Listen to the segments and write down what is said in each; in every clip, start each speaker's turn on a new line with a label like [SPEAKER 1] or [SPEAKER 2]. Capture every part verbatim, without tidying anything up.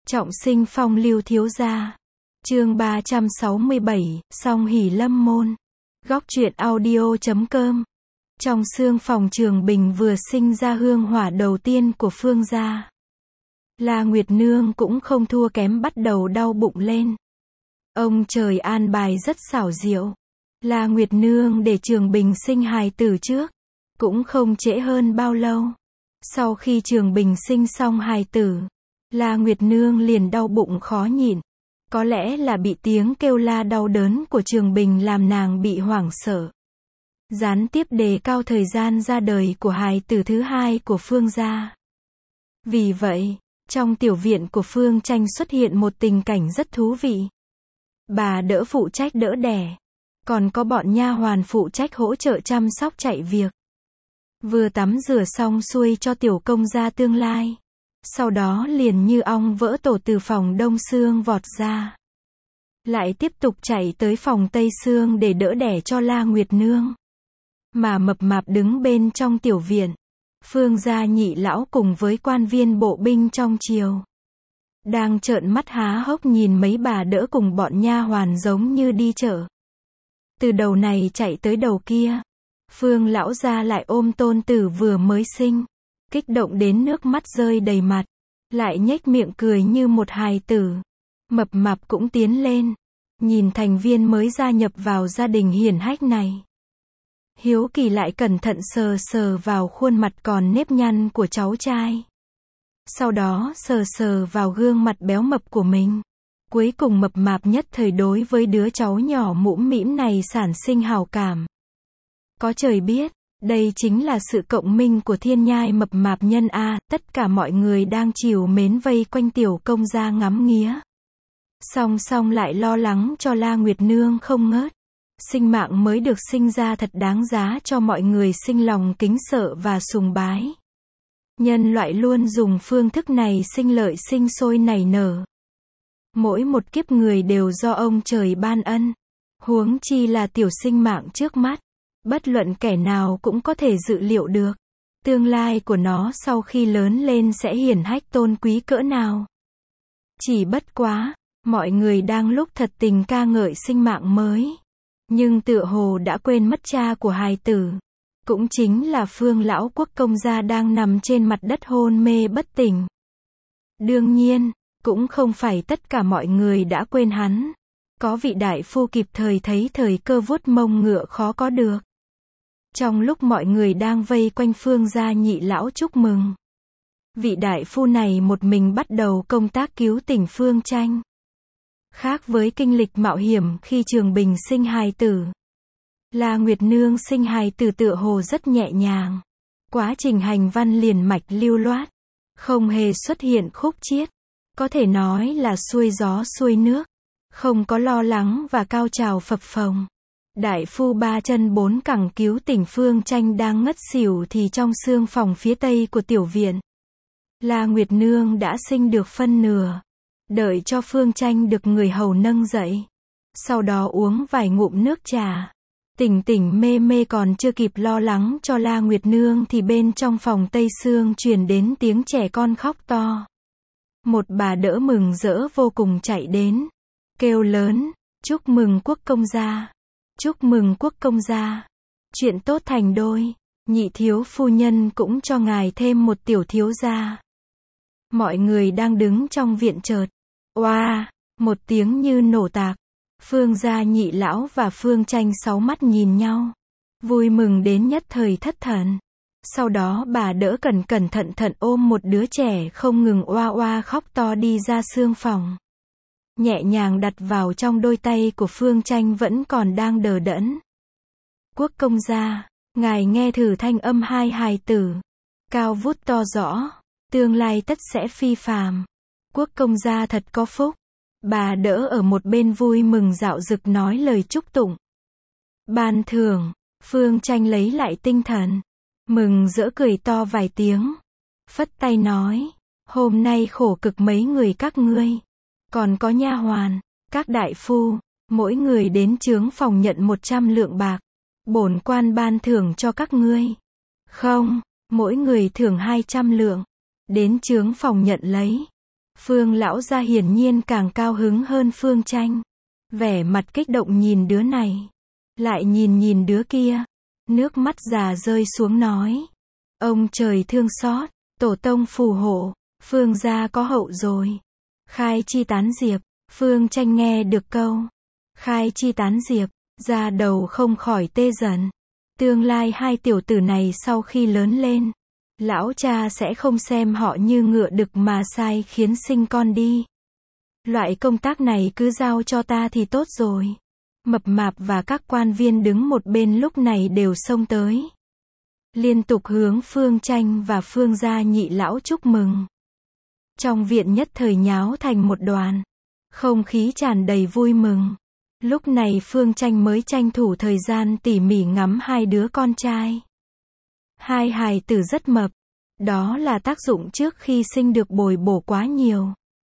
[SPEAKER 1] Trọng sinh phong lưu thiếu gia. Chương ba trăm sáu mươi bảy, Song hỷ lâm môn. Góc truyện audio chấm com. Trong xương phòng Trường Bình vừa sinh ra hương hỏa đầu tiên của Phương gia. La Nguyệt Nương cũng không thua kém, bắt đầu đau bụng lên. Ông trời an bài rất xảo diệu. La Nguyệt Nương để Trường Bình sinh hài tử trước, cũng không trễ hơn bao lâu. Sau khi Trường Bình sinh xong hài tử, La Nguyệt Nương liền đau bụng khó nhịn. Có lẽ là bị tiếng kêu la đau đớn của Trường Bình làm nàng bị hoảng sợ. Gián tiếp đề cao thời gian ra đời của hài tử thứ hai của Phương gia. Vì vậy, trong tiểu viện của Phương Tranh xuất hiện một tình cảnh rất thú vị. Bà đỡ phụ trách đỡ đẻ, còn có bọn nha hoàn phụ trách hỗ trợ chăm sóc chạy việc. Vừa tắm rửa xong xuôi cho tiểu công gia tương lai. Sau đó liền như ong vỡ tổ từ phòng Đông Xương vọt ra. Lại tiếp tục chạy tới phòng Tây Xương để đỡ đẻ cho La Nguyệt Nương. Mà mập mạp đứng bên trong tiểu viện. Phương gia nhị lão cùng với quan viên bộ binh trong triều. Đang trợn mắt há hốc nhìn mấy bà đỡ cùng bọn nha hoàn giống như đi chợ. Từ đầu này chạy tới đầu kia. Phương lão gia lại ôm tôn tử vừa mới sinh. Kích động đến nước mắt rơi đầy mặt. Lại nhếch miệng cười như một hài tử. Mập mạp cũng tiến lên. Nhìn thành viên mới gia nhập vào gia đình hiển hách này. Hiếu kỳ lại cẩn thận sờ sờ vào khuôn mặt còn nếp nhăn của cháu trai. Sau đó sờ sờ vào gương mặt béo mập của mình. Cuối cùng mập mạp nhất thời đối với đứa cháu nhỏ mũm mĩm này sản sinh hào cảm. Có trời biết, đây chính là sự cộng minh của thiên nhai mập mạp nhân A. Tất cả mọi người đang trìu mến vây quanh tiểu công gia ngắm nghía. Song song lại lo lắng cho La Nguyệt Nương không ngớt. Sinh mạng mới được sinh ra thật đáng giá cho mọi người sinh lòng kính sợ và sùng bái. Nhân loại luôn dùng phương thức này sinh lợi sinh sôi nảy nở. Mỗi một kiếp người đều do ông trời ban ân. Huống chi là tiểu sinh mạng trước mắt. Bất luận kẻ nào cũng có thể dự liệu được. Tương lai của nó sau khi lớn lên sẽ hiển hách tôn quý cỡ nào. Chỉ bất quá, mọi người đang lúc thật tình ca ngợi sinh mạng mới. Nhưng tựa hồ đã quên mất cha của hài tử. Cũng chính là Phương lão quốc công gia đang nằm trên mặt đất hôn mê bất tỉnh. Đương nhiên, cũng không phải tất cả mọi người đã quên hắn. Có vị đại phu kịp thời thấy thời cơ vuốt mông ngựa khó có được. Trong lúc mọi người đang vây quanh Phương gia nhị lão chúc mừng, vị đại phu này một mình bắt đầu công tác cứu tỉnh Phương Tranh. Khác với kinh lịch mạo hiểm khi Trường Bình sinh hài tử, La Nguyệt Nương sinh hài tử tựa hồ rất nhẹ nhàng. Quá trình hành văn liền mạch lưu loát, không hề xuất hiện khúc chiết. Có thể nói là xuôi gió xuôi nước, không có lo lắng và cao trào phập phồng. Đại phu ba chân bốn cẳng cứu tỉnh Phương Tranh đang ngất xỉu thì trong xương phòng phía tây của tiểu viện. La Nguyệt Nương đã sinh được phân nửa. Đợi cho Phương Tranh được người hầu nâng dậy. Sau đó uống vài ngụm nước trà. Tỉnh tỉnh mê mê còn chưa kịp lo lắng cho La Nguyệt Nương thì bên trong phòng Tây Xương truyền đến tiếng trẻ con khóc to. Một bà đỡ mừng rỡ vô cùng chạy đến. Kêu lớn, chúc mừng quốc công gia. Chúc mừng quốc công gia. Chuyện tốt thành đôi. Nhị thiếu phu nhân cũng cho ngài thêm một tiểu thiếu gia. Mọi người đang đứng trong viện chợt. Oa, một tiếng như nổ tạc. Phương gia nhị lão và Phương Tranh sáu mắt nhìn nhau. Vui mừng đến nhất thời thất thần. Sau đó bà đỡ cẩn cẩn thận thận ôm một đứa trẻ không ngừng oa oa khóc to đi ra xương phòng. Nhẹ nhàng đặt vào trong đôi tay của Phương Tranh vẫn còn đang đờ đẫn. Quốc công gia, ngài nghe thử thanh âm hai hài tử. Cao vút to rõ, tương lai tất sẽ phi phàm. Quốc công gia thật có phúc. Bà đỡ ở một bên vui mừng dạo dực nói lời chúc tụng. Ban thưởng, Phương Tranh lấy lại tinh thần. Mừng rỡ cười to vài tiếng. Phất tay nói, hôm nay khổ cực mấy người các ngươi. Còn có nha hoàn, các đại phu, mỗi người đến chướng phòng nhận một trăm lượng bạc. Bổn quan ban thưởng cho các ngươi. Không, mỗi người thưởng hai trăm lượng. Đến chướng phòng nhận lấy. Phương lão gia hiển nhiên càng cao hứng hơn Phương Tranh. Vẻ mặt kích động nhìn đứa này. Lại nhìn nhìn đứa kia. Nước mắt già rơi xuống nói. Ông trời thương xót, tổ tông phù hộ, Phương gia có hậu rồi. Khai chi tán diệp, Phương Tranh nghe được câu. Khai chi tán diệp, da đầu không khỏi tê dần. Tương lai hai tiểu tử này sau khi lớn lên, lão cha sẽ không xem họ như ngựa đực mà sai khiến sinh con đi. Loại công tác này cứ giao cho ta thì tốt rồi. Mập mạp và các quan viên đứng một bên lúc này đều xông tới. Liên tục hướng Phương Tranh và Phương gia nhị lão chúc mừng. Trong viện nhất thời nháo thành một đoàn. Không khí tràn đầy vui mừng. Lúc này Phương Tranh mới tranh thủ thời gian tỉ mỉ ngắm hai đứa con trai. Hai hài tử rất mập. Đó là tác dụng trước khi sinh được bồi bổ quá nhiều.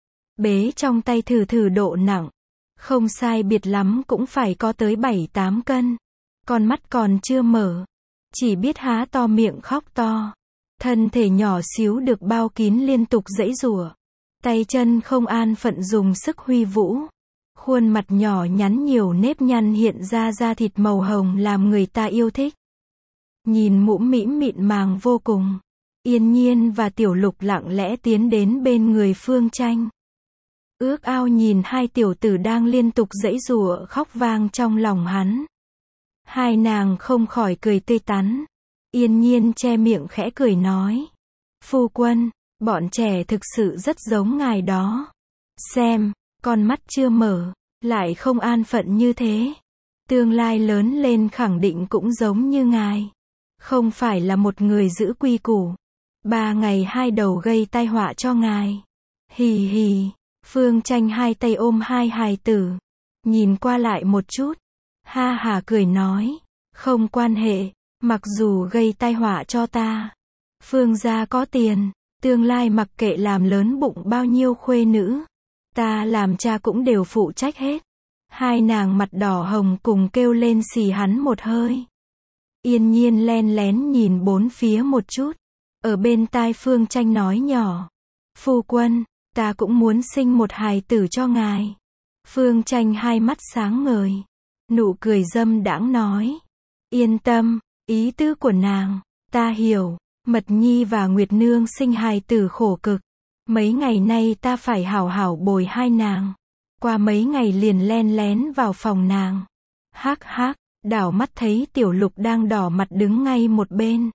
[SPEAKER 1] Bế trong tay thử thử độ nặng. Không sai biệt lắm cũng phải có tới bảy tám cân. Con mắt còn chưa mở. Chỉ biết há to miệng khóc to. Thân thể nhỏ xíu được bao kín liên tục giãy giụa. Tay chân không an phận dùng sức huy vũ. Khuôn mặt nhỏ nhắn nhiều nếp nhăn hiện ra da thịt màu hồng làm người ta yêu thích. Nhìn mũm mĩm mịn màng vô cùng. Yên Nhiên và Tiểu Lục lặng lẽ tiến đến bên người Phương Tranh. Ước ao nhìn hai tiểu tử đang liên tục giãy giụa khóc vang trong lòng hắn. Hai nàng không khỏi cười tươi tắn. Yên Nhiên che miệng khẽ cười nói. Phu quân, bọn trẻ thực sự rất giống ngài đó. Xem, con mắt chưa mở, lại không an phận như thế. Tương lai lớn lên khẳng định cũng giống như ngài. Không phải là một người giữ quy củ. Ba ngày hai đầu gây tai họa cho ngài. Hì hì, Phương Tranh hai tay ôm hai hài tử. Nhìn qua lại một chút. Ha hà cười nói. Không quan hệ, mặc dù gây tai họa cho ta. Phương gia có tiền, tương lai mặc kệ làm lớn bụng bao nhiêu khuê nữ. Ta làm cha cũng đều phụ trách hết. Hai nàng mặt đỏ hồng cùng kêu lên xì hắn một hơi. Yên Nhiên len lén nhìn bốn phía một chút. Ở bên tai Phương Tranh nói nhỏ. Phu quân, ta cũng muốn sinh một hài tử cho ngài. Phương Tranh hai mắt sáng ngời. Nụ cười dâm đãng nói. Yên tâm, ý tứ của nàng, ta hiểu. Mật Nhi và Nguyệt Nương sinh hài tử khổ cực. Mấy ngày nay ta phải hảo hảo bồi hai nàng. Qua mấy ngày liền len lén vào phòng nàng. Hắc hắc, đảo mắt thấy Tiểu Lục đang đỏ mặt đứng ngay một bên.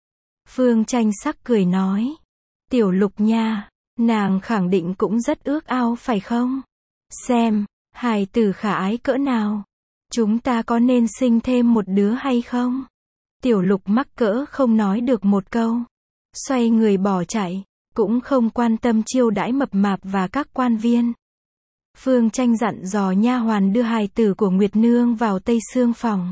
[SPEAKER 1] Phương Tranh sắc cười nói. Tiểu Lục nha, nàng khẳng định cũng rất ước ao phải không? Xem, hài tử khả ái cỡ nào. Chúng ta có nên sinh thêm một đứa hay không? Tiểu Lục mắc cỡ không nói được một câu. Xoay người bỏ chạy, cũng không quan tâm chiêu đãi mập mạp và các quan viên. Phương Tranh dặn dò nha hoàn đưa hài tử của Nguyệt Nương vào Tây Sương phòng.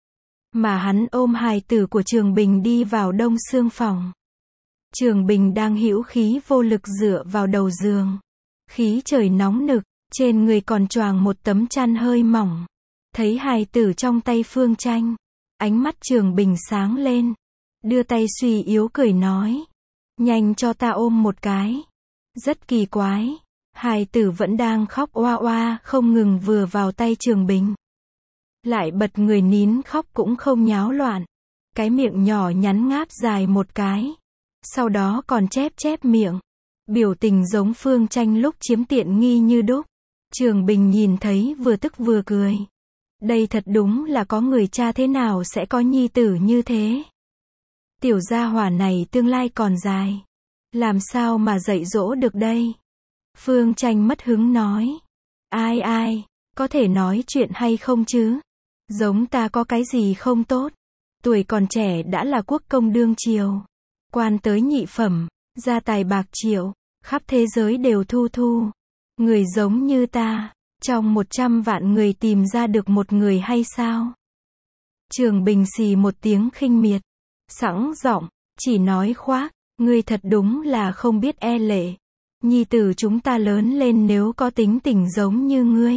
[SPEAKER 1] Mà hắn ôm hài tử của Trường Bình đi vào Đông Sương phòng. Trường Bình đang hữu khí vô lực dựa vào đầu giường. Khí trời nóng nực, trên người còn choàng một tấm chăn hơi mỏng. Thấy hài tử trong tay Phương Tranh, ánh mắt Trường Bình sáng lên. Đưa tay suy yếu cười nói. Nhanh cho ta ôm một cái. Rất kỳ quái. Hài tử vẫn đang khóc oa oa không ngừng vừa vào tay Trường Bình. Lại bật người nín khóc cũng không nháo loạn. Cái miệng nhỏ nhắn ngáp dài một cái. Sau đó còn chép chép miệng. Biểu tình giống Phương Tranh lúc chiếm tiện nghi như đúc. Trường Bình nhìn thấy vừa tức vừa cười. Đây thật đúng là có người cha thế nào sẽ có nhi tử như thế. Tiểu gia hỏa này tương lai còn dài. Làm sao mà dạy dỗ được đây? Phương Tranh mất hứng nói. Ai ai, có thể nói chuyện hay không chứ? Giống ta có cái gì không tốt? Tuổi còn trẻ đã là quốc công đương triều. Quan tới nhị phẩm, gia tài bạc triệu, khắp thế giới đều thu thu. Người giống như ta, trong một trăm vạn người tìm ra được một người hay sao? Trường Bình xì một tiếng khinh miệt. Sẵn giọng, chỉ nói khoác, ngươi thật đúng là không biết e lệ. Nhi tử chúng ta lớn lên nếu có tính tình giống như ngươi.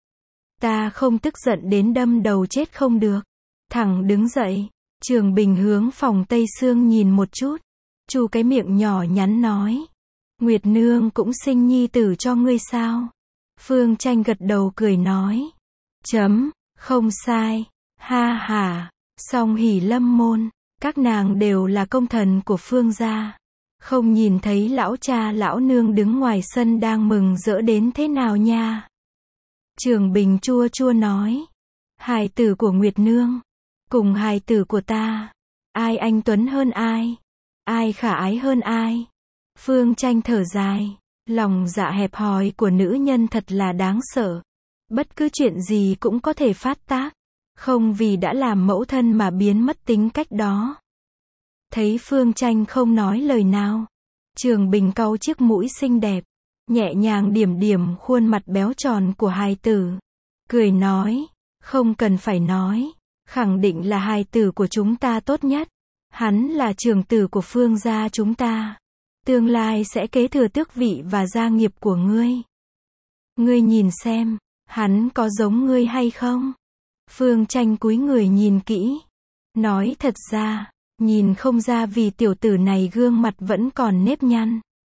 [SPEAKER 1] Ta không tức giận đến đâm đầu chết không được. Thẳng đứng dậy, Trường Bình hướng phòng Tây Sương nhìn một chút. Chu cái miệng nhỏ nhắn nói. Nguyệt Nương cũng sinh nhi tử cho ngươi sao? Phương Tranh gật đầu cười nói. Chấm, không sai, ha ha, Song Hỷ Lâm môn, các nàng đều là công thần của Phương gia. Không nhìn thấy lão cha lão nương đứng ngoài sân đang mừng rỡ đến thế nào nha. Trường Bình chua chua nói. Hài tử của Nguyệt Nương, cùng hài tử của ta, ai anh tuấn hơn ai? Ai khả ái hơn ai? Phương Tranh thở dài, lòng dạ hẹp hòi của nữ nhân thật là đáng sợ. Bất cứ chuyện gì cũng có thể phát tác, không vì đã làm mẫu thân mà biến mất tính cách đó. Thấy Phương Tranh không nói lời nào, Trường Bình cau chiếc mũi xinh đẹp, nhẹ nhàng điểm điểm khuôn mặt béo tròn của hài tử, cười nói, không cần phải nói, khẳng định là hài tử của chúng ta tốt nhất. Hắn là trưởng tử của Phương gia chúng ta, tương lai sẽ kế thừa tước vị và gia nghiệp của ngươi. Ngươi nhìn xem, hắn có giống ngươi hay không? Phương Tranh cúi người nhìn kỹ, nói thật ra, nhìn không ra vì tiểu tử này gương mặt vẫn còn nếp nhăn.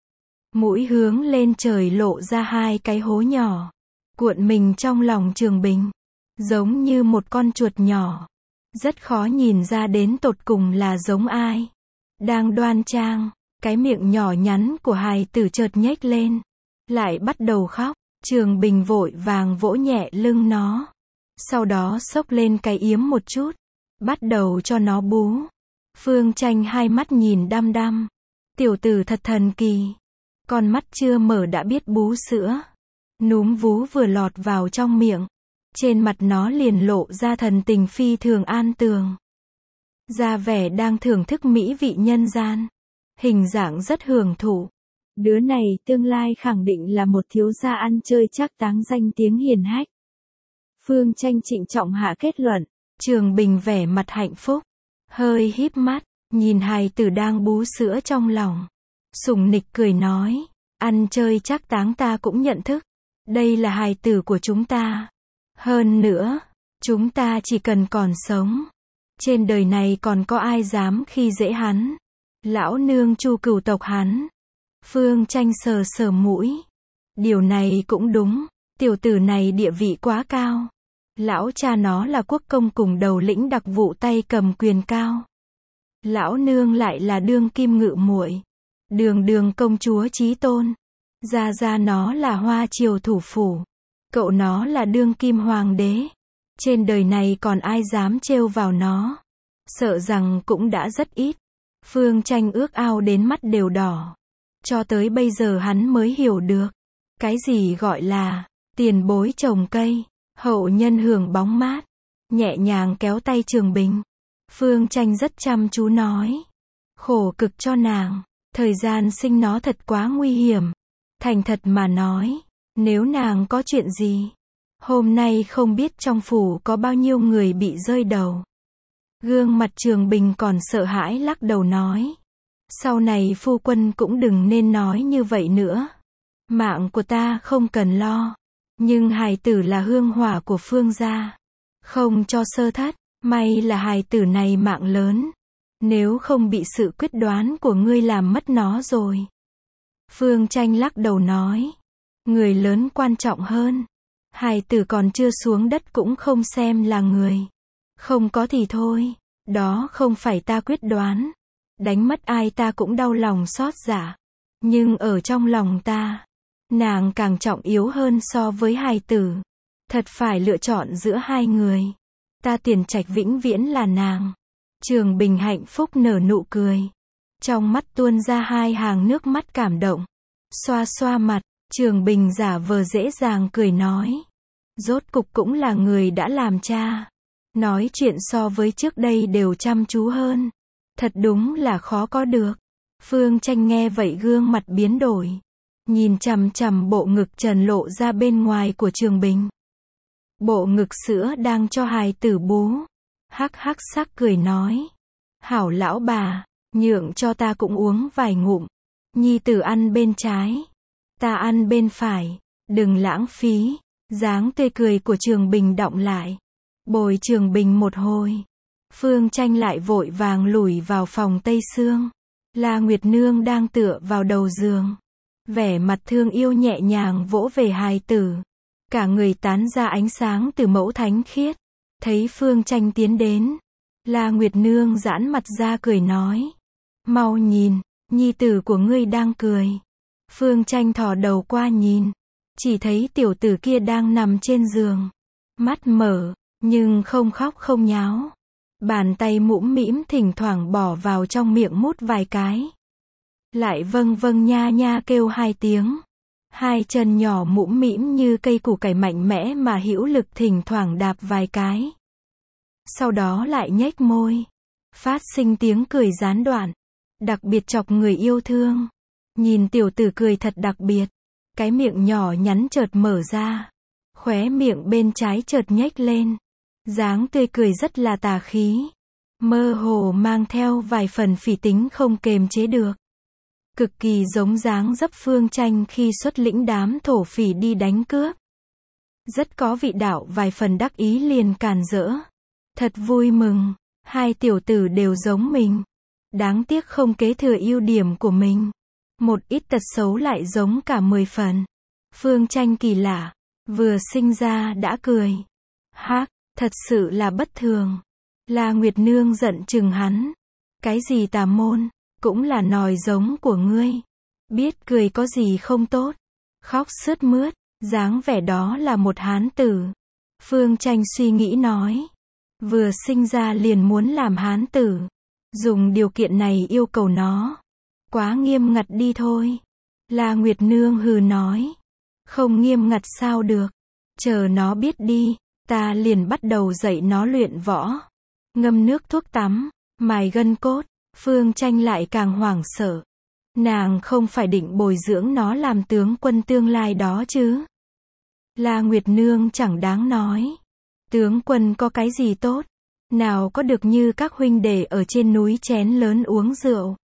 [SPEAKER 1] Mũi hướng lên trời lộ ra hai cái hố nhỏ, cuộn mình trong lòng Trường Bình, giống như một con chuột nhỏ. Rất khó nhìn ra đến tột cùng là giống ai. Đang đoan trang, cái miệng nhỏ nhắn của hài tử chợt nhếch lên, lại bắt đầu khóc. Trường Bình vội vàng vỗ nhẹ lưng nó, sau đó xốc lên cái yếm một chút, bắt đầu cho nó bú. Phương Tranh hai mắt nhìn đăm đăm, tiểu tử thật thần kỳ, con mắt chưa mở đã biết bú sữa. Núm vú vừa lọt vào trong miệng, trên mặt nó liền lộ ra thần tình phi thường an tường, ra vẻ đang thưởng thức mỹ vị nhân gian, hình dạng rất hưởng thụ. Đứa này tương lai khẳng định là một thiếu gia ăn chơi trác táng danh tiếng hiền hách. Phương Tranh trịnh trọng hạ kết luận. Trường Bình vẻ mặt hạnh phúc, hơi híp mắt, nhìn hài tử đang bú sữa trong lòng, sủng nịch cười nói, ăn chơi trác táng ta cũng nhận thức, đây là hài tử của chúng ta. Hơn nữa, chúng ta chỉ cần còn sống, trên đời này còn có ai dám khi dễ hắn. Lão nương Chu cửu tộc hắn. Phương Tranh sờ sờ mũi. Điều này cũng đúng, tiểu tử này địa vị quá cao. Lão cha nó là quốc công cùng đầu lĩnh đặc vụ tay cầm quyền cao. Lão nương lại là đương kim ngự muội, đường đường công chúa chí tôn. Gia gia nó là hoa triều thủ phủ, cậu nó là đương kim hoàng đế. Trên đời này còn ai dám trêu vào nó? Sợ rằng cũng đã rất ít. Phương Tranh ước ao đến mắt đều đỏ. Cho tới bây giờ hắn mới hiểu được, cái gì gọi là tiền bối trồng cây, hậu nhân hưởng bóng mát. Nhẹ nhàng kéo tay Trường Bình, Phương Tranh rất chăm chú nói, khổ cực cho nàng, thời gian sinh nó thật quá nguy hiểm. Thành thật mà nói, nếu nàng có chuyện gì, hôm nay không biết trong phủ có bao nhiêu người bị rơi đầu. Gương mặt Trường Bình còn sợ hãi lắc đầu nói, sau này phu quân cũng đừng nên nói như vậy nữa. Mạng của ta không cần lo, nhưng hài tử là hương hỏa của Phương gia, không cho sơ thất. May là hài tử này mạng lớn, nếu không bị sự quyết đoán của ngươi làm mất nó rồi. Phương Tranh lắc đầu nói, người lớn quan trọng hơn. Hài tử còn chưa xuống đất cũng không xem là người. Không có thì thôi, đó không phải ta quyết đoán. Đánh mất ai ta cũng đau lòng xót dạ, nhưng ở trong lòng ta, nàng càng trọng yếu hơn so với hài tử. Thật phải lựa chọn giữa hai người, ta Tiền Trạch vĩnh viễn là nàng. Trường Bình hạnh phúc nở nụ cười, trong mắt tuôn ra hai hàng nước mắt cảm động. Xoa xoa mặt, Trường Bình giả vờ dễ dàng cười nói, rốt cục cũng là người đã làm cha, nói chuyện so với trước đây đều chăm chú hơn. Thật đúng là khó có được. Phương Tranh nghe vậy gương mặt biến đổi, nhìn chằm chằm bộ ngực trần lộ ra bên ngoài của Trường Bình. Bộ ngực sữa đang cho hài tử bú. Hắc hắc sắc cười nói, hảo lão bà, nhượng cho ta cũng uống vài ngụm. Nhi tử ăn bên trái, ta ăn bên phải, đừng lãng phí. Dáng tươi cười của Trường Bình đọng lại, bồi Trường Bình một hồi. Phương Tranh lại vội vàng lủi vào phòng Tây Sương. La Nguyệt Nương đang tựa vào đầu giường, vẻ mặt thương yêu nhẹ nhàng vỗ về hài tử. Cả người tán ra ánh sáng từ mẫu thánh khiết. Thấy Phương Tranh tiến đến, La Nguyệt Nương giãn mặt ra cười nói. Mau nhìn, nhi tử của ngươi đang cười. Phương Tranh thò đầu qua nhìn, chỉ thấy tiểu tử kia đang nằm trên giường. Mắt mở, nhưng không khóc không nháo. Bàn tay mũm mĩm thỉnh thoảng bỏ vào trong miệng mút vài cái. Lại vâng vâng nha nha kêu hai tiếng. Hai chân nhỏ mũm mĩm như cây củ cải mạnh mẽ mà hữu lực thỉnh thoảng đạp vài cái. Sau đó lại nhếch môi, phát sinh tiếng cười gián đoạn, đặc biệt chọc người yêu thương. Nhìn tiểu tử cười thật đặc biệt, cái miệng nhỏ nhắn chợt mở ra, khóe miệng bên trái chợt nhếch lên, dáng tươi cười rất là tà khí, mơ hồ mang theo vài phần phỉ tính không kềm chế được. Cực kỳ giống dáng dấp Phương Tranh khi xuất lĩnh đám thổ phỉ đi đánh cướp. Rất có vị đạo vài phần đắc ý liền càn rỡ. Thật vui mừng, hai tiểu tử đều giống mình. Đáng tiếc không kế thừa ưu điểm của mình. Một ít tật xấu lại giống cả mười phần. Phương Tranh kỳ lạ, vừa sinh ra đã cười. Hác, thật sự là bất thường. La Nguyệt Nương giận chừng hắn. Cái gì tà môn, cũng là nòi giống của ngươi. Biết cười có gì không tốt. Khóc sướt mướt, dáng vẻ đó là một hán tử. Phương Tranh suy nghĩ nói. Vừa sinh ra liền muốn làm hán tử. Dùng điều kiện này yêu cầu nó. Quá nghiêm ngặt đi thôi. La Nguyệt Nương hừ nói. Không nghiêm ngặt sao được. Chờ nó biết đi, ta liền bắt đầu dạy nó luyện võ. Ngâm nước thuốc tắm, mài gân cốt. Phương Tranh lại càng hoảng sợ. Nàng không phải định bồi dưỡng nó làm tướng quân tương lai đó chứ. La Nguyệt Nương chẳng đáng nói. Tướng quân có cái gì tốt? Nào có được như các huynh đệ ở trên núi chén lớn uống rượu.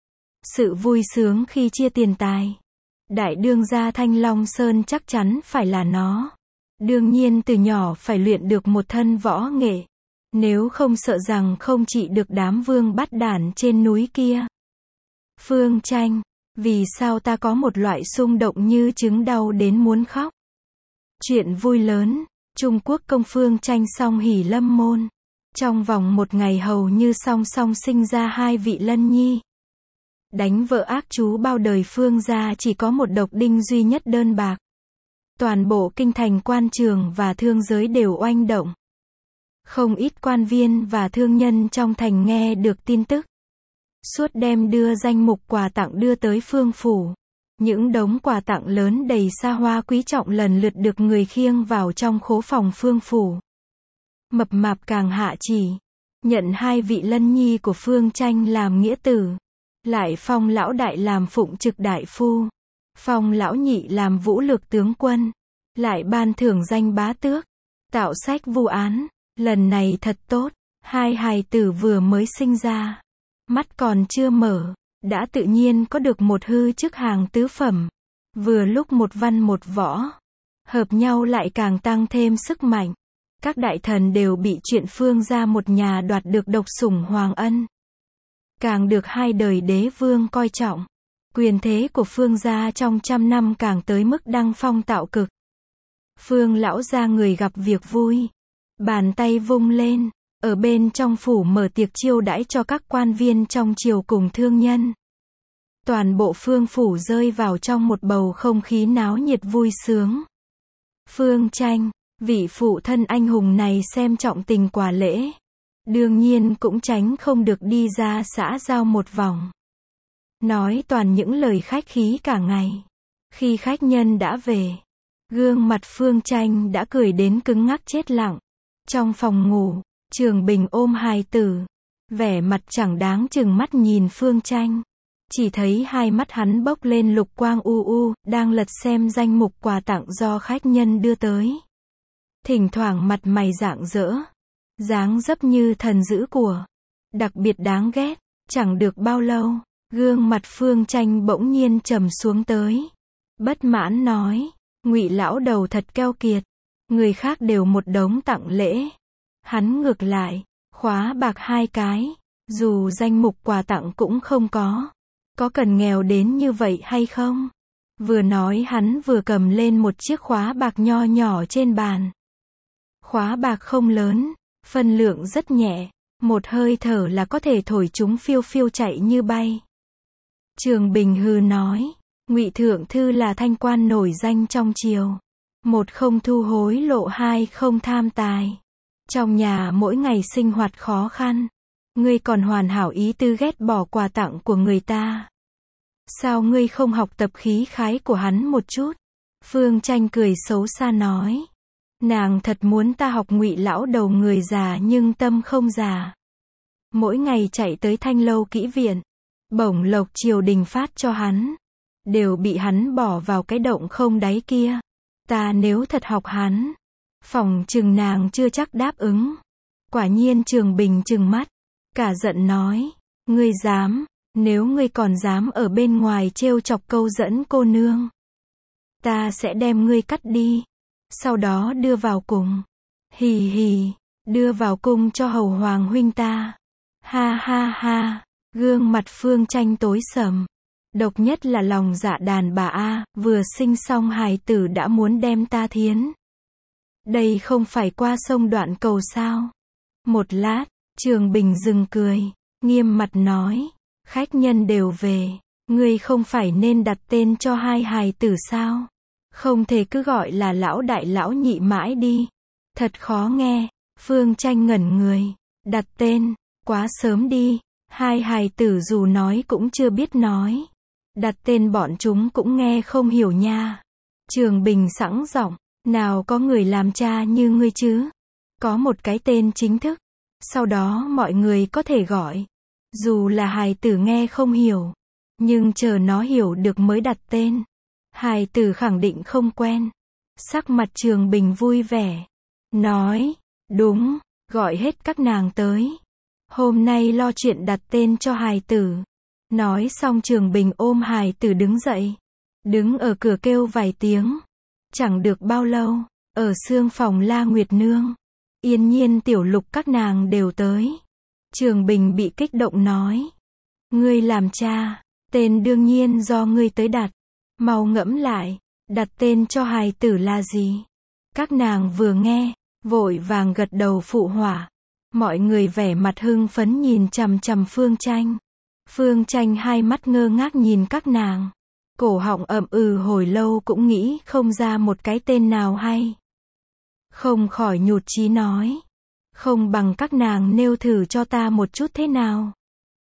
[SPEAKER 1] Sự vui sướng khi chia tiền tài. Đại đương gia Thanh Long Sơn chắc chắn phải là nó. Đương nhiên từ nhỏ phải luyện được một thân võ nghệ. Nếu không sợ rằng không trị được đám vương bắt đản trên núi kia. Phương Tranh, vì sao ta có một loại xung động như chứng đau đến muốn khóc? Chuyện vui lớn, Trung Quốc công Phương Tranh song hỷ lâm môn. Trong vòng một ngày hầu như song song sinh ra hai vị lân nhi. Đánh vợ ác chú bao đời Phương gia chỉ có một độc đinh duy nhất đơn bạc. Toàn bộ kinh thành quan trường và thương giới đều oanh động. Không ít quan viên và thương nhân trong thành nghe được tin tức. Suốt đêm đưa danh mục quà tặng đưa tới Phương phủ. Những đống quà tặng lớn đầy xa hoa quý trọng lần lượt được người khiêng vào trong khố phòng Phương phủ. Mập mạp càng hạ chỉ. Nhận hai vị lân nhi của Phương Tranh làm nghĩa tử. Lại phong lão đại làm phụng trực đại phu. Phong lão nhị làm vũ lược tướng quân. Lại ban thưởng danh bá tước. Tạo sách vu án. Lần này thật tốt. Hai hài tử vừa mới sinh ra. Mắt còn chưa mở. Đã tự nhiên có được một hư chức hàng tứ phẩm. Vừa lúc một văn một võ. Hợp nhau lại càng tăng thêm sức mạnh. Các đại thần đều bị chuyện Phương gia một nhà đoạt được độc sủng hoàng ân. Càng được hai đời đế vương coi trọng. Quyền thế của Phương gia trong trăm năm càng tới mức đăng phong tạo cực. Phương lão gia người gặp việc vui. Bàn tay vung lên, ở bên trong phủ mở tiệc chiêu đãi cho các quan viên trong triều cùng thương nhân. Toàn bộ Phương phủ rơi vào trong một bầu không khí náo nhiệt vui sướng. Phương Tranh, vị phụ thân anh hùng này xem trọng tình quả lễ. Đương nhiên cũng tránh không được đi ra xã giao một vòng. Nói toàn những lời khách khí cả ngày. Khi khách nhân đã về, gương mặt Phương Tranh đã cười đến cứng ngắc chết lặng. Trong phòng ngủ, Trường Bình ôm hài tử. Vẻ mặt chẳng đáng chừng mắt nhìn Phương Tranh. Chỉ thấy hai mắt hắn bốc lên lục quang u u, đang lật xem danh mục quà tặng do khách nhân đưa tới. Thỉnh thoảng mặt mày rạng rỡ. Dáng dấp như thần giữ của. Đặc biệt đáng ghét. Chẳng được bao lâu, gương mặt Phương Tranh bỗng nhiên trầm xuống tới. Bất mãn nói, Ngụy lão đầu thật keo kiệt. Người khác đều một đống tặng lễ. Hắn ngược lại, khóa bạc hai cái. Dù danh mục quà tặng cũng không có. Có cần nghèo đến như vậy hay không? Vừa nói hắn vừa cầm lên một chiếc khóa bạc nho nhỏ trên bàn. Khóa bạc không lớn, phân lượng rất nhẹ, một hơi thở là có thể thổi chúng phiêu phiêu chạy như bay. Trường Bình hừ nói, Ngụy thượng thư là thanh quan nổi danh trong triều. Một không thu hối lộ, hai không tham tài. Trong nhà mỗi ngày sinh hoạt khó khăn. Ngươi còn hoàn hảo ý tư ghét bỏ quà tặng của người ta. Sao ngươi không học tập khí khái của hắn một chút? Phương Tranh cười xấu xa nói. Nàng thật muốn ta học Ngụy lão đầu người già nhưng tâm không già. Mỗi ngày chạy tới Thanh Lâu Kỹ viện. Bổng lộc triều đình phát cho hắn. Đều bị hắn bỏ vào cái động không đáy kia. Ta nếu thật học hắn, phỏng chừng nàng chưa chắc đáp ứng. Quả nhiên Trường Bình trừng mắt, cả giận nói, ngươi dám, nếu ngươi còn dám ở bên ngoài trêu chọc câu dẫn cô nương, ta sẽ đem ngươi cắt đi, sau đó đưa vào cung. Hì hì, đưa vào cung cho hầu hoàng huynh ta. Ha ha ha, gương mặt Phương Tranh tối sầm. Độc nhất là lòng dạ đàn bà a, vừa sinh xong hài tử đã muốn đem ta thiến. Đây không phải qua sông Đoạn Cầu sao? Một lát, Trường Bình dừng cười, nghiêm mặt nói, khách nhân đều về, ngươi không phải nên đặt tên cho hai hài tử sao? Không thể cứ gọi là lão đại lão nhị mãi đi. Thật khó nghe. Phương Tranh ngẩn người, đặt tên, quá sớm đi, hai hài tử dù nói cũng chưa biết nói. Đặt tên bọn chúng cũng nghe không hiểu nha. Trường Bình sẵn giọng, nào có người làm cha như ngươi chứ? Có một cái tên chính thức, sau đó mọi người có thể gọi. Dù là hài tử nghe không hiểu, nhưng chờ nó hiểu được mới đặt tên. Hài tử khẳng định không quen. Sắc mặt Trường Bình vui vẻ, nói, đúng, gọi hết các nàng tới. Hôm nay lo chuyện đặt tên cho hài tử. Nói xong Trường Bình ôm hài tử đứng dậy. Đứng ở cửa kêu vài tiếng. Chẳng được bao lâu, ở xương phòng La Nguyệt Nương, Yên Nhiên Tiểu Lục các nàng đều tới. Trường Bình bị kích động nói. Ngươi làm cha, tên đương nhiên do ngươi tới đặt. Mau ngẫm lại, đặt tên cho hài tử là gì? Các nàng vừa nghe, vội vàng gật đầu phụ họa. Mọi người vẻ mặt hưng phấn nhìn chằm chằm Phương Tranh. Phương Tranh hai mắt ngơ ngác nhìn các nàng. Cổ họng ậm ừ hồi lâu cũng nghĩ không ra một cái tên nào hay. Không khỏi nhụt chí nói. Không bằng các nàng nêu thử cho ta một chút thế nào.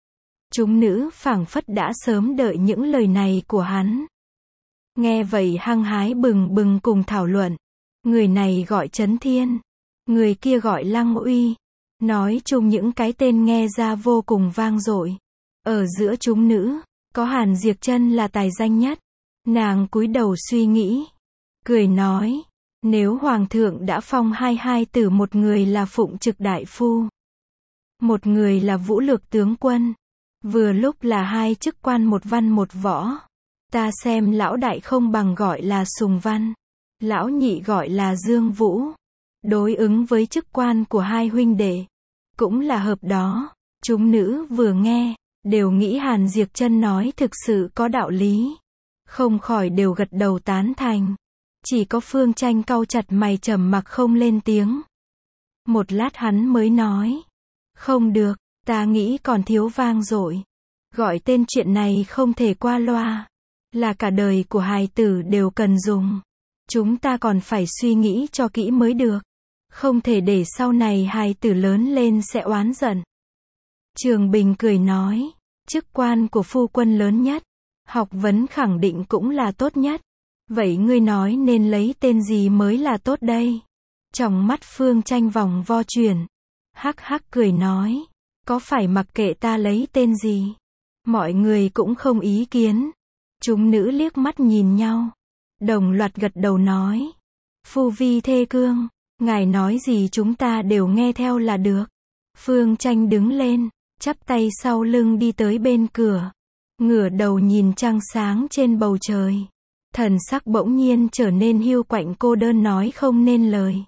[SPEAKER 1] Chúng nữ phảng phất đã sớm đợi những lời này của hắn. Nghe vậy hăng hái bừng bừng cùng thảo luận. Người này gọi Trấn Thiên, người kia gọi Lăng Uy. Nói chung những cái tên nghe ra vô cùng vang dội. Ở giữa chúng nữ, có Hàn Diệp Chân là tài danh nhất. Nàng cúi đầu suy nghĩ, cười nói, nếu Hoàng thượng đã phong hai hai tử, một người là Phụng Trực Đại Phu, một người là Vũ Lược Tướng Quân, vừa lúc là hai chức quan một văn một võ. Ta xem lão đại không bằng gọi là Sùng Văn, lão nhị gọi là Dương Vũ, đối ứng với chức quan của hai huynh đệ, cũng là hợp đó. Chúng nữ vừa nghe, đều nghĩ Hàn Diệp Chân nói thực sự có đạo lý, không khỏi đều gật đầu tán thành. Chỉ có Phương Tranh cau chặt mày trầm mặc không lên tiếng. Một lát hắn mới nói, không được, ta nghĩ còn thiếu vang dội. Gọi tên chuyện này không thể qua loa, là cả đời của hài tử đều cần dùng. Chúng ta còn phải suy nghĩ cho kỹ mới được, không thể để sau này hài tử lớn lên sẽ oán giận. Trường Bình cười nói, chức quan của phu quân lớn nhất, học vấn khẳng định cũng là tốt nhất. Vậy ngươi nói nên lấy tên gì mới là tốt đây? Trong mắt Phương Tranh vòng vo chuyển, hắc hắc cười nói, có phải mặc kệ ta lấy tên gì? Mọi người cũng không ý kiến. Chúng nữ liếc mắt nhìn nhau, đồng loạt gật đầu nói, phu vi thê cương, ngài nói gì chúng ta đều nghe theo là được. Phương Tranh đứng lên, chắp tay sau lưng đi tới bên cửa, ngửa đầu nhìn trăng sáng trên bầu trời. Thần sắc bỗng nhiên trở nên hiu quạnh cô đơn nói không nên lời.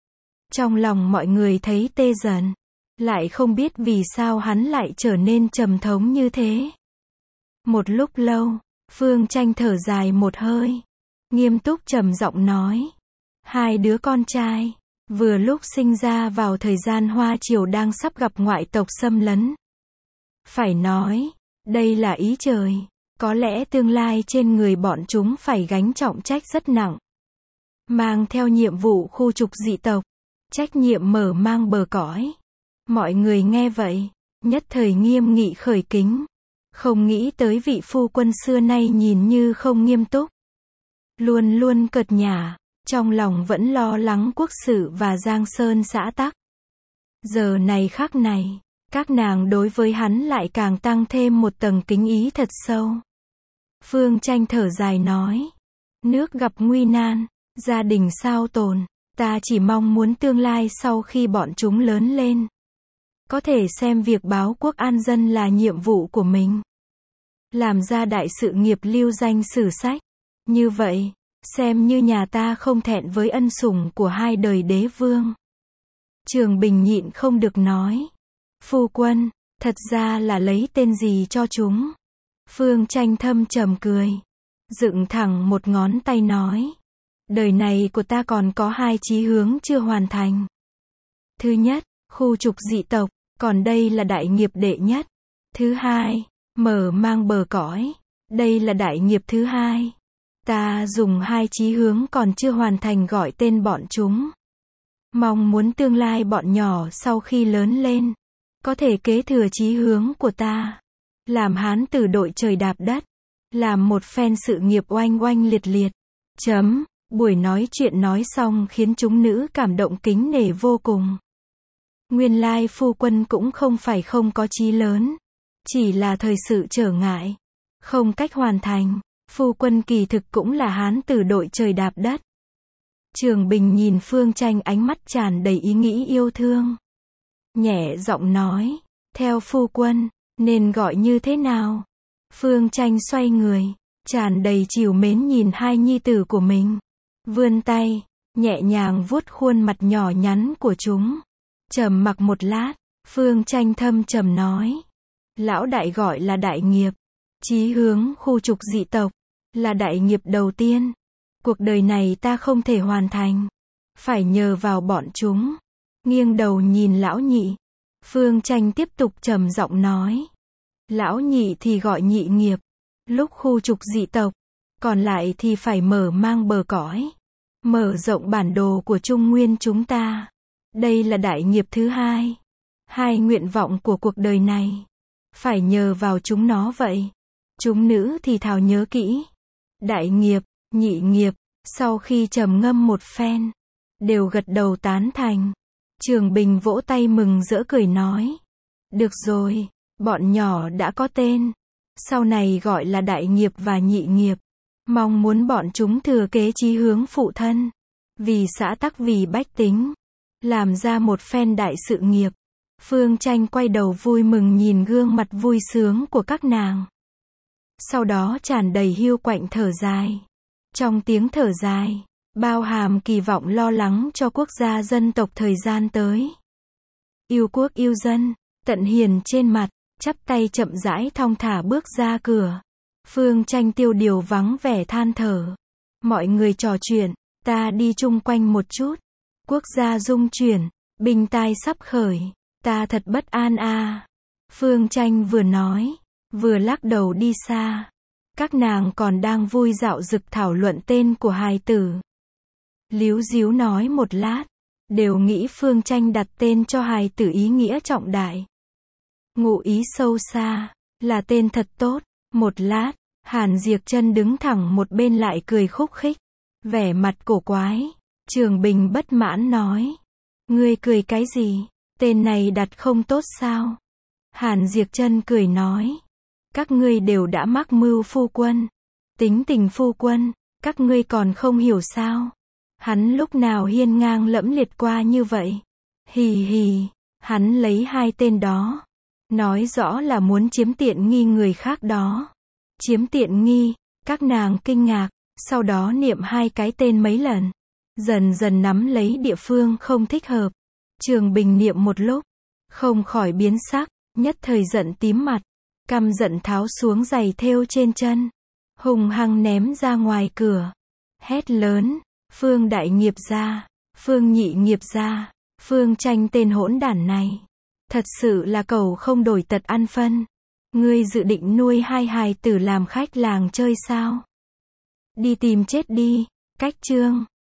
[SPEAKER 1] Trong lòng mọi người thấy tê dần, lại không biết vì sao hắn lại trở nên trầm thống như thế. Một lúc lâu, Phương Tranh thở dài một hơi, nghiêm túc trầm giọng nói. Hai đứa con trai, vừa lúc sinh ra vào thời gian Hoa Triều đang sắp gặp ngoại tộc xâm lấn. Phải nói, đây là ý trời, có lẽ tương lai trên người bọn chúng phải gánh trọng trách rất nặng. Mang theo nhiệm vụ khu trục dị tộc, trách nhiệm mở mang bờ cõi. Mọi người nghe vậy, nhất thời nghiêm nghị khởi kính. Không nghĩ tới vị phu quân xưa nay nhìn như không nghiêm túc, luôn luôn cợt nhả, trong lòng vẫn lo lắng quốc sự và Giang Sơn xã tắc. Giờ này khắc này, các nàng đối với hắn lại càng tăng thêm một tầng kính ý thật sâu. Phương Tranh thở dài nói, nước gặp nguy nan, gia đình sao tồn, ta chỉ mong muốn tương lai sau khi bọn chúng lớn lên, có thể xem việc báo quốc an dân là nhiệm vụ của mình. Làm ra đại sự nghiệp lưu danh sử sách. Như vậy, xem như nhà ta không thẹn với ân sủng của hai đời đế vương. Trường Bình nhịn không được nói. Phu quân, thật ra là lấy tên gì cho chúng? Phương Tranh thâm trầm cười, dựng thẳng một ngón tay nói. Đời này của ta còn có hai chí hướng chưa hoàn thành. Thứ nhất, khu trục dị tộc, còn đây là đại nghiệp đệ nhất. Thứ hai, mở mang bờ cõi, đây là đại nghiệp thứ hai. Ta dùng hai chí hướng còn chưa hoàn thành gọi tên bọn chúng. Mong muốn tương lai bọn nhỏ sau khi lớn lên, có thể kế thừa chí hướng của ta. Làm hán tử đội trời đạp đất. Làm một phen sự nghiệp oanh oanh liệt liệt. Chấm. Buổi nói chuyện nói xong khiến chúng nữ cảm động kính nể vô cùng. Nguyên lai phu quân cũng không phải không có chí lớn. Chỉ là thời sự trở ngại. Không cách hoàn thành. Phu quân kỳ thực cũng là hán tử đội trời đạp đất. Trường Bình nhìn Phương Tranh ánh mắt tràn đầy ý nghĩ yêu thương. Nhẹ giọng nói, theo phu quân, nên gọi như thế nào? Phương Tranh xoay người, tràn đầy trìu mến nhìn hai nhi tử của mình. Vươn tay, nhẹ nhàng vuốt khuôn mặt nhỏ nhắn của chúng. Trầm mặc một lát, Phương Tranh thâm trầm nói. Lão đại gọi là đại nghiệp. Chí hướng khu trục dị tộc, là đại nghiệp đầu tiên. Cuộc đời này ta không thể hoàn thành. Phải nhờ vào bọn chúng. Nghiêng đầu nhìn lão nhị. Phương Tranh tiếp tục trầm giọng nói. Lão nhị thì gọi nhị nghiệp. Lúc khu trục dị tộc. Còn lại thì phải mở mang bờ cõi. Mở rộng bản đồ của Trung Nguyên chúng ta. Đây là đại nghiệp thứ hai. Hai nguyện vọng của cuộc đời này. Phải nhờ vào chúng nó vậy. Chúng nữ thì thào nhớ kỹ. Đại nghiệp, nhị nghiệp, sau khi trầm ngâm một phen, đều gật đầu tán thành. Trường Bình vỗ tay mừng rỡ cười nói. Được rồi, bọn nhỏ đã có tên. Sau này gọi là đại nghiệp và nhị nghiệp. Mong muốn bọn chúng thừa kế chí hướng phụ thân. Vì xã tắc vì bách tính. Làm ra một phen đại sự nghiệp. Phương Tranh quay đầu vui mừng nhìn gương mặt vui sướng của các nàng. Sau đó tràn đầy hiu quạnh thở dài. Trong tiếng thở dài, bao hàm kỳ vọng lo lắng cho quốc gia dân tộc thời gian tới. Yêu quốc yêu dân, tận hiền trên mặt, chắp tay chậm rãi thong thả bước ra cửa. Phương Tranh tiêu điều vắng vẻ than thở. Mọi người trò chuyện, ta đi chung quanh một chút. Quốc gia rung chuyển, binh tai sắp khởi, ta thật bất an a. À. Phương Tranh vừa nói, vừa lắc đầu đi xa. Các nàng còn đang vui dạo dực thảo luận tên của hài tử. Líu díu nói một lát, đều nghĩ Phương Tranh đặt tên cho hài tử ý nghĩa trọng đại. Ngụ ý sâu xa, là tên thật tốt. Một lát, Hàn Diệp Chân đứng thẳng một bên lại cười khúc khích, vẻ mặt cổ quái. Trường Bình bất mãn nói, ngươi cười cái gì, tên này đặt không tốt sao? Hàn Diệp Chân cười nói, các ngươi đều đã mắc mưu phu quân, tính tình phu quân, các ngươi còn không hiểu sao? Hắn lúc nào hiên ngang lẫm liệt qua như vậy? Hì hì, hắn lấy hai tên đó, nói rõ là muốn chiếm tiện nghi người khác đó. Chiếm tiện nghi, các nàng kinh ngạc, sau đó niệm hai cái tên mấy lần, dần dần nắm lấy địa phương không thích hợp. Trường Bình niệm một lúc, không khỏi biến sắc, nhất thời giận tím mặt, căm giận tháo xuống giày thêu trên chân. hung hăng ném ra ngoài cửa. Hét lớn, Phương đại nghiệp gia, Phương nhị nghiệp gia, Phương Tranh tên hỗn đản này. Thật sự là cẩu không đổi tật ăn phân. Ngươi dự định nuôi hai hài tử làm khách làng chơi sao? Đi tìm chết đi. Cách chương